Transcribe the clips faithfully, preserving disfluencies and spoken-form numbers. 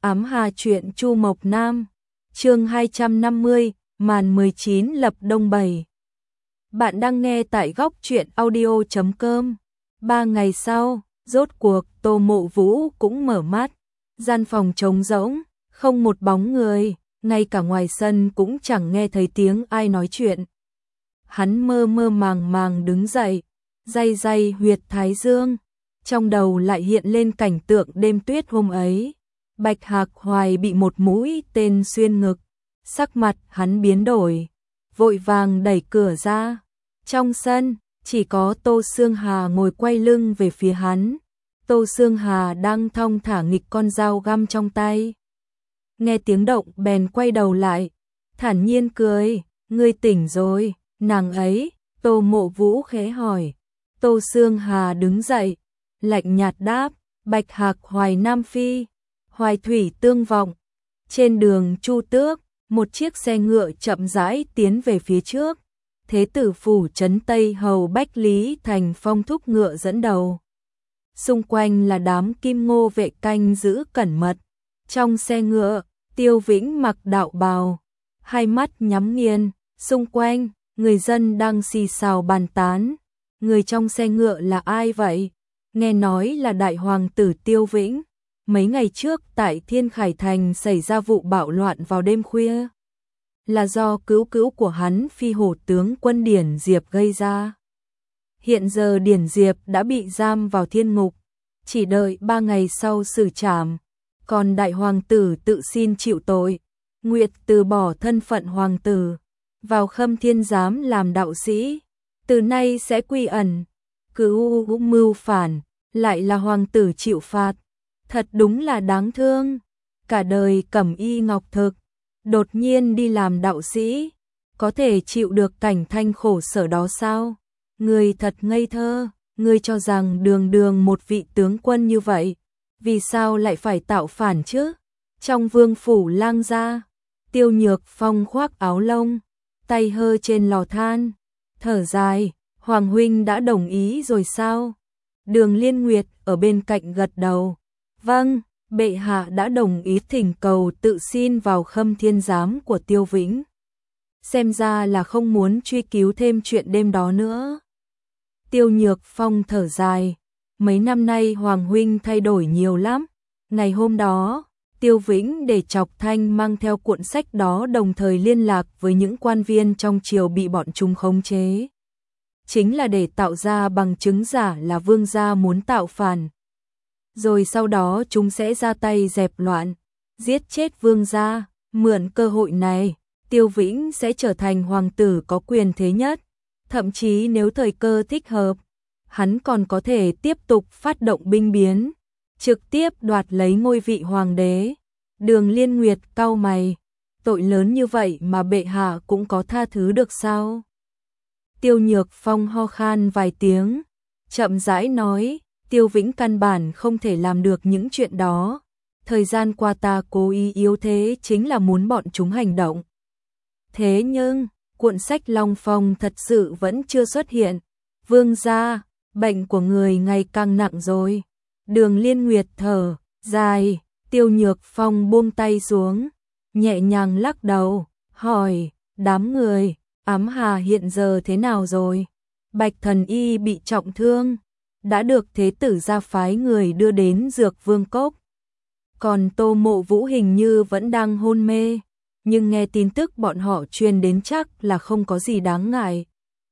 Ám Hà truyện Chu Mộc Nam, chương hai trăm năm mươi, màn mười chín lập đông bảy. Bạn đang nghe tại góc truyện audio chấm com. Ba ngày sau, rốt cuộc Tô Mộ Vũ cũng mở mắt. Gian phòng trống rỗng, không một bóng người, ngay cả ngoài sân cũng chẳng nghe thấy tiếng ai nói chuyện. Hắn mơ mơ màng màng đứng dậy, day day huyệt thái dương, trong đầu lại hiện lên cảnh tượng đêm tuyết hôm ấy. Bạch Hạc Hoài bị một mũi tên xuyên ngực, sắc mặt hắn biến đổi, vội vàng đẩy cửa ra. Trong sân, chỉ có Tô Sương Hà ngồi quay lưng về phía hắn. Tô Sương Hà đang thong thả nghịch con dao găm trong tay. Nghe tiếng động bèn quay đầu lại, thản nhiên cười, ngươi tỉnh rồi, nàng ấy, Tô Mộ Vũ khẽ hỏi. Tô Sương Hà đứng dậy, lạnh nhạt đáp, Bạch Hạc Hoài Nam Phi. Hoài thủy tương vọng. Trên đường Chu Tước, một chiếc xe ngựa chậm rãi tiến về phía trước. Thế tử phủ trấn Tây hầu Bách Lý Thành Phong thúc ngựa dẫn đầu. Xung quanh là đám kim ngô vệ canh giữ cẩn mật. Trong xe ngựa, Tiêu Vĩnh mặc đạo bào, hai mắt nhắm nghiền. Xung quanh, người dân đang xì xào bàn tán. Người trong xe ngựa là ai vậy? Nghe nói là đại hoàng tử Tiêu Vĩnh. Mấy ngày trước tại Thiên Khải Thành xảy ra vụ bạo loạn vào đêm khuya. Là do cứu cứu của hắn Phi Hổ tướng quân Điển Diệp gây ra. Hiện giờ Điển Diệp đã bị giam vào thiên ngục, chỉ đợi ba ngày sau xử trảm. Còn đại hoàng tử tự xin chịu tội, nguyện từ bỏ thân phận hoàng tử, vào Khâm Thiên giám làm đạo sĩ, từ nay sẽ quy ẩn. Cứu mưu phản, lại là hoàng tử chịu phạt. Thật đúng là đáng thương, cả đời cẩm y ngọc thực, đột nhiên đi làm đạo sĩ, có thể chịu được cảnh thanh khổ sở đó sao? Người thật ngây thơ, ngươi cho rằng đường đường một vị tướng quân như vậy, vì sao lại phải tạo phản chứ? Trong vương phủ lang gia, Tiêu Nhược Phong khoác áo lông, tay hơ trên lò than, thở dài, Hoàng huynh đã đồng ý rồi sao? Đường Liên Nguyệt ở bên cạnh gật đầu. Vâng, bệ hạ đã đồng ý thỉnh cầu tự xin vào Khâm Thiên giám của Tiêu Vĩnh. Xem ra là không muốn truy cứu thêm chuyện đêm đó nữa. Tiêu Nhược Phong thở dài, mấy năm nay Hoàng huynh thay đổi nhiều lắm. Ngày hôm đó, Tiêu Vĩnh để Chọc Thanh mang theo cuộn sách đó đồng thời liên lạc với những quan viên trong triều bị bọn chúng khống chế. Chính là để tạo ra bằng chứng giả là vương gia muốn tạo phản. Rồi sau đó chúng sẽ ra tay dẹp loạn, giết chết vương gia. Mượn cơ hội này, Tiêu Vĩnh sẽ trở thành hoàng tử có quyền thế nhất. Thậm chí nếu thời cơ thích hợp, hắn còn có thể tiếp tục phát động binh biến, trực tiếp đoạt lấy ngôi vị hoàng đế. Đường Liên Nguyệt cau mày, tội lớn như vậy mà bệ hạ cũng có tha thứ được sao? Tiêu Nhược Phong ho khan vài tiếng, chậm rãi nói, Tiêu Vĩnh căn bản không thể làm được những chuyện đó. Thời gian qua ta cố ý yếu thế chính là muốn bọn chúng hành động. Thế nhưng, cuộn sách Long Phong thật sự vẫn chưa xuất hiện. Vương gia, bệnh của người ngày càng nặng rồi. Đường Liên Nguyệt thở dài, Tiêu Nhược Phong buông tay xuống, nhẹ nhàng lắc đầu, hỏi, đám người, Ám Hà hiện giờ thế nào rồi? Bạch Thần Y bị trọng thương, đã được thế tử gia phái người đưa đến Dược Vương Cốc. Còn Tô Mộ Vũ hình như vẫn đang hôn mê, nhưng nghe tin tức bọn họ truyền đến chắc là không có gì đáng ngại.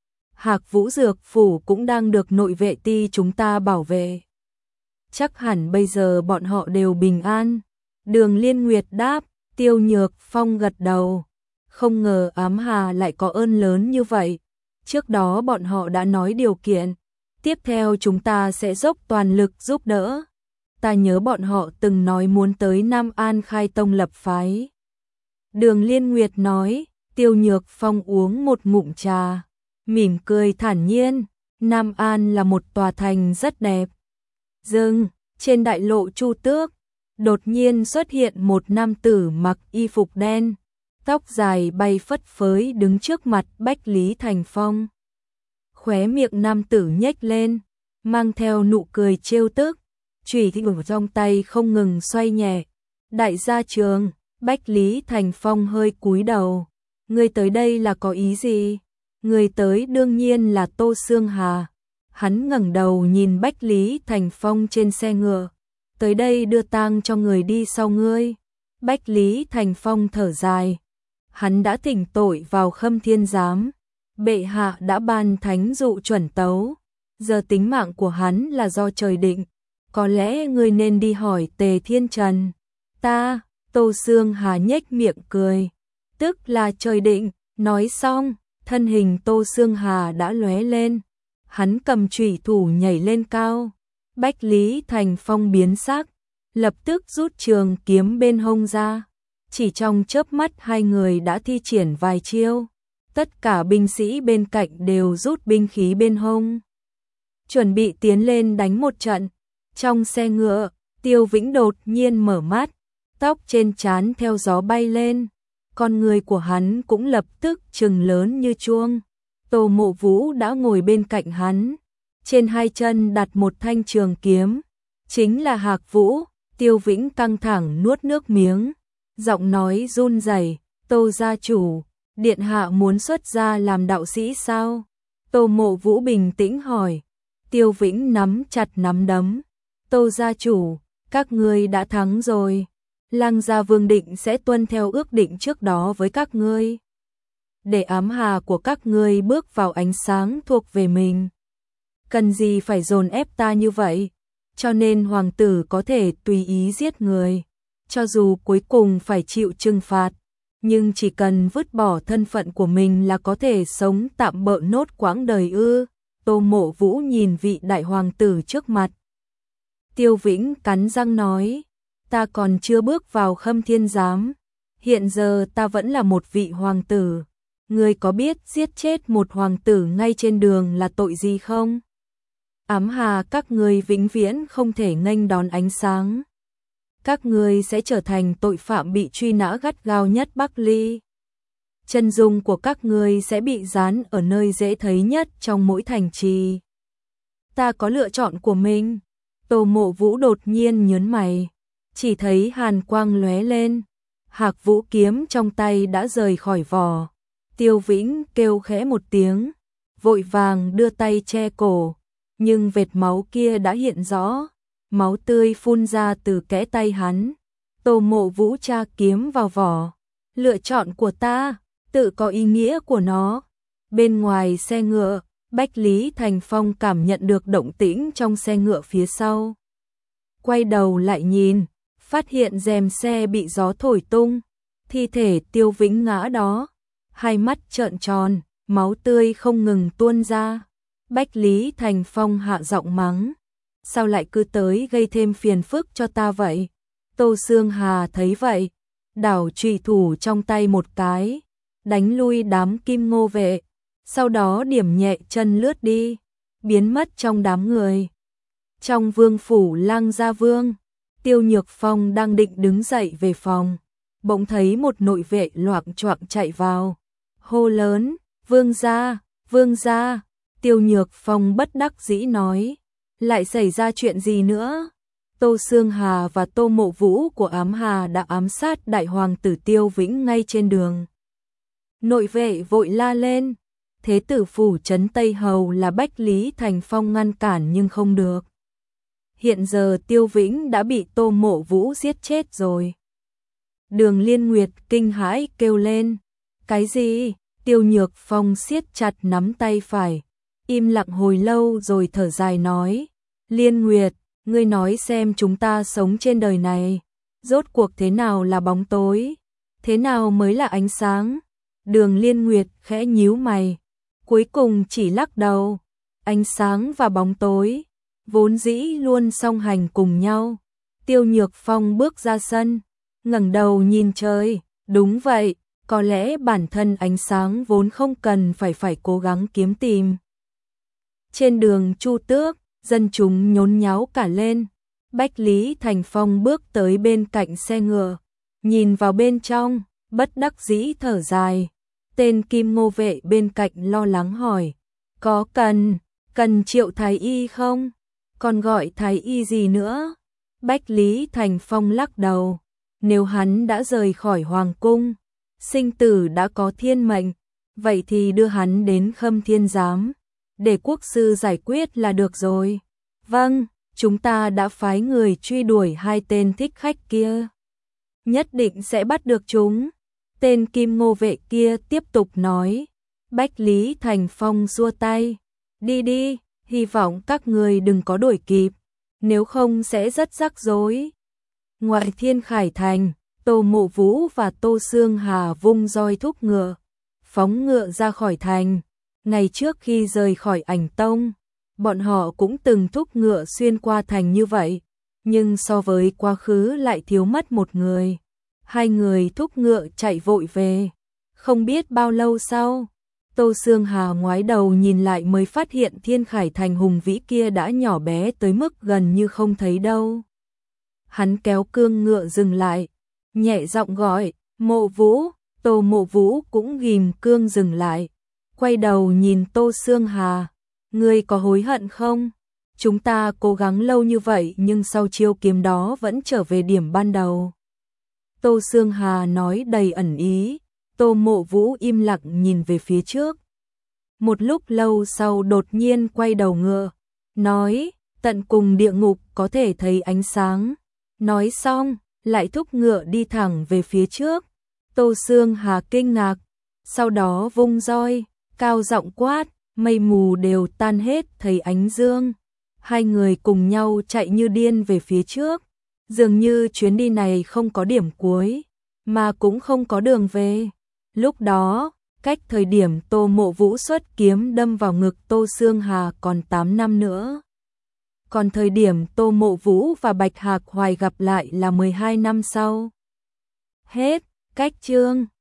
Hạc Vũ Dược Phủ cũng đang được nội vệ ti chúng ta bảo vệ. Chắc hẳn bây giờ bọn họ đều bình an. Đường Liên Nguyệt đáp. Tiêu Nhược Phong gật đầu. Không ngờ Ám Hà lại có ơn lớn như vậy. Trước đó bọn họ đã nói điều kiện. Tiếp theo chúng ta sẽ dốc toàn lực giúp đỡ. Ta nhớ bọn họ từng nói muốn tới Nam An khai tông lập phái. Đường Liên Nguyệt nói. Tiêu Nhược Phong uống một ngụm trà, mỉm cười thản nhiên. Nam An là một tòa thành rất đẹp. Dừng, trên đại lộ Chu Tước, đột nhiên xuất hiện một nam tử mặc y phục đen, tóc dài bay phất phới đứng trước mặt Bách Lý Thành Phong. Khóe miệng nam tử nhếch lên, mang theo nụ cười trêu tức, chùy thịnh ở trong tay không ngừng xoay nhẹ, Đại gia Trường, Bách Lý Thành Phong hơi cúi đầu. Ngươi tới đây là có ý gì? Người tới đương nhiên là Tô Sương Hà. Hắn ngẩng đầu nhìn Bách Lý Thành Phong trên xe ngựa. Tới đây đưa tang cho người đi sau ngươi. Bách Lý Thành Phong thở dài. Hắn đã thỉnh tội vào Khâm Thiên Giám. Bệ hạ đã ban thánh dụ chuẩn tấu. Giờ tính mạng của hắn là do trời định. Có lẽ ngươi nên đi hỏi Tề Thiên Trần. Ta, Tô Sương Hà nhếch miệng cười. Tức là trời định. Nói xong, thân hình Tô Sương Hà đã lóe lên. Hắn cầm chủy thủ nhảy lên cao. Bách Lý Thành Phong biến sắc, lập tức rút trường kiếm bên hông ra. Chỉ trong chớp mắt hai người đã thi triển vài chiêu. Tất cả binh sĩ bên cạnh đều rút binh khí bên hông, chuẩn bị tiến lên đánh một trận. Trong xe ngựa, Tiêu Vĩnh đột nhiên mở mắt, tóc trên trán theo gió bay lên. Con người của hắn cũng lập tức trừng lớn như chuông. Tô Mộ Vũ đã ngồi bên cạnh hắn, trên hai chân đặt một thanh trường kiếm, chính là Hạc Vũ. Tiêu Vĩnh căng thẳng nuốt nước miếng, giọng nói run rẩy, "Tô gia chủ, điện hạ muốn xuất gia làm đạo sĩ sao?" Tô Mộ Vũ bình tĩnh hỏi. Tiêu Vĩnh nắm chặt nắm đấm, "Tô gia chủ, các ngươi đã thắng rồi. Lăng Gia Vương định sẽ tuân theo ước định trước đó với các ngươi, để ám hà của các ngươi bước vào ánh sáng thuộc về mình. Cần gì phải dồn ép ta như vậy? Cho nên hoàng tử có thể tùy ý giết người, cho dù cuối cùng phải chịu trừng phạt, nhưng chỉ cần vứt bỏ thân phận của mình là có thể sống tạm bợ nốt quãng đời ư?" Tô Mộ Vũ nhìn vị đại hoàng tử trước mặt. Tiêu Vĩnh cắn răng nói, "Ta còn chưa bước vào Khâm Thiên Giám, hiện giờ ta vẫn là một vị hoàng tử. Ngươi có biết giết chết một hoàng tử ngay trên đường là tội gì không? Ám hà các ngươi vĩnh viễn không thể nghênh đón ánh sáng. Các ngươi sẽ trở thành tội phạm bị truy nã gắt gao nhất Bắc Ly. Chân dung của các ngươi sẽ bị dán ở nơi dễ thấy nhất trong mỗi thành trì. Ta có lựa chọn của mình." Tô Mộ Vũ đột nhiên nhớn mày, chỉ thấy hàn quang lóe lên, Hạc Vũ kiếm trong tay đã rời khỏi vỏ. Tiêu Vĩnh kêu khẽ một tiếng, vội vàng đưa tay che cổ, nhưng vệt máu kia đã hiện rõ, máu tươi phun ra từ kẽ tay hắn. Tô Mộ Vũ tra kiếm vào vỏ, "Lựa chọn của ta, tự có ý nghĩa của nó." Bên ngoài xe ngựa, Bách Lý Thành Phong cảm nhận được động tĩnh trong xe ngựa phía sau. Quay đầu lại nhìn, phát hiện rèm xe bị gió thổi tung, thi thể Tiêu Vĩnh ngã đó, hai mắt trợn tròn, máu tươi không ngừng tuôn ra. Bách Lý Thành Phong hạ giọng mắng, "Sao lại cứ tới gây thêm phiền phức cho ta vậy?" Tô Sương Hà thấy vậy, đảo chùy thủ trong tay một cái, đánh lui đám Kim Ngô vệ, sau đó điểm nhẹ chân lướt đi, biến mất trong đám người. Trong vương phủ Lăng Gia Vương, Tiêu Nhược Phong đang định đứng dậy về phòng, bỗng thấy một nội vệ loạng choạng chạy vào, hô lớn, "Vương gia, vương gia!" Tiêu Nhược Phong bất đắc dĩ nói, "Lại xảy ra chuyện gì nữa?" Tô Sương Hà và Tô Mộ Vũ của Ám Hà đã ám sát đại hoàng tử Tiêu Vĩnh ngay trên đường. Nội vệ vội la lên, Thế tử phủ trấn Tây Hầu là Bách Lý Thành Phong ngăn cản nhưng không được. Hiện giờ Tiêu Vĩnh đã bị Tô Mộ Vũ giết chết rồi. Đường Liên Nguyệt kinh hãi kêu lên, "Cái gì?" Tiêu Nhược Phong siết chặt nắm tay phải, im lặng hồi lâu rồi thở dài nói, "Liên Nguyệt, ngươi nói xem chúng ta sống trên đời này, rốt cuộc thế nào là bóng tối, thế nào mới là ánh sáng?" Đường Liên Nguyệt khẽ nhíu mày, cuối cùng chỉ lắc đầu, "Ánh sáng và bóng tối vốn dĩ luôn song hành cùng nhau." Tiêu Nhược Phong bước ra sân, ngẩng đầu nhìn trời, "Đúng vậy, có lẽ bản thân ánh sáng vốn không cần phải phải cố gắng kiếm tìm." Trên đường Chu Tước, dân chúng nhốn nháo cả lên. Bách Lý Thành Phong bước tới bên cạnh xe ngựa, nhìn vào bên trong, bất đắc dĩ thở dài. Tên Kim Ngô vệ bên cạnh lo lắng hỏi, "Có cần, cần triệu thái y không? Còn gọi thái y gì nữa?" Bách Lý Thành Phong lắc đầu, Nếu hắn đã rời khỏi hoàng cung, sinh tử đã có thiên mệnh, vậy thì đưa hắn đến Khâm Thiên Giám, để quốc sư giải quyết là được rồi. Vâng, chúng ta đã phái người truy đuổi hai tên thích khách kia. Nhất định sẽ bắt được chúng. Tên Kim Ngô vệ kia tiếp tục nói. Bách Lý Thành Phong xua tay. Đi đi, hy vọng các người đừng có đuổi kịp, nếu không sẽ rất rắc rối. Ngoài Thiên Khải Thành, Tô Mộ Vũ và Tô Xương Hà vung roi thúc ngựa, phóng ngựa ra khỏi thành. Ngày trước khi rời khỏi Ảnh Tông, bọn họ cũng từng thúc ngựa xuyên qua thành như vậy, nhưng so với quá khứ lại thiếu mất một người. Hai người thúc ngựa chạy vội về. Không biết bao lâu sau, Tô Xương Hà ngoái đầu nhìn lại mới phát hiện Thiên Khải Thành hùng vĩ kia đã nhỏ bé tới mức gần như không thấy đâu. Hắn kéo cương ngựa dừng lại, nhẹ giọng gọi, Mộ Vũ. Tô Mộ Vũ cũng ghim cương dừng lại, quay đầu nhìn Tô Xương Hà. Ngươi có hối hận không? Chúng ta cố gắng lâu như vậy nhưng sau chiêu kiếm đó vẫn trở về điểm ban đầu. Tô Xương Hà nói đầy ẩn ý. Tô Mộ Vũ im lặng nhìn về phía trước. Một lúc lâu sau đột nhiên quay đầu ngựa, nói, tận cùng địa ngục có thể thấy ánh sáng. Nói xong, lại thúc ngựa đi thẳng về phía trước. Tô Xương Hà kinh ngạc, sau đó vung roi, cao giọng quát, mây mù đều tan hết thấy ánh dương. Hai người cùng nhau chạy như điên về phía trước. Dường như chuyến đi này không có điểm cuối, mà cũng không có đường về. Lúc đó, cách thời điểm Tô Mộ Vũ xuất kiếm đâm vào ngực Tô Xương Hà còn tám năm nữa. Còn thời điểm Tô Mộ Vũ và Bạch Hạc Hoài gặp lại là mười hai năm sau. Hết, cách chương.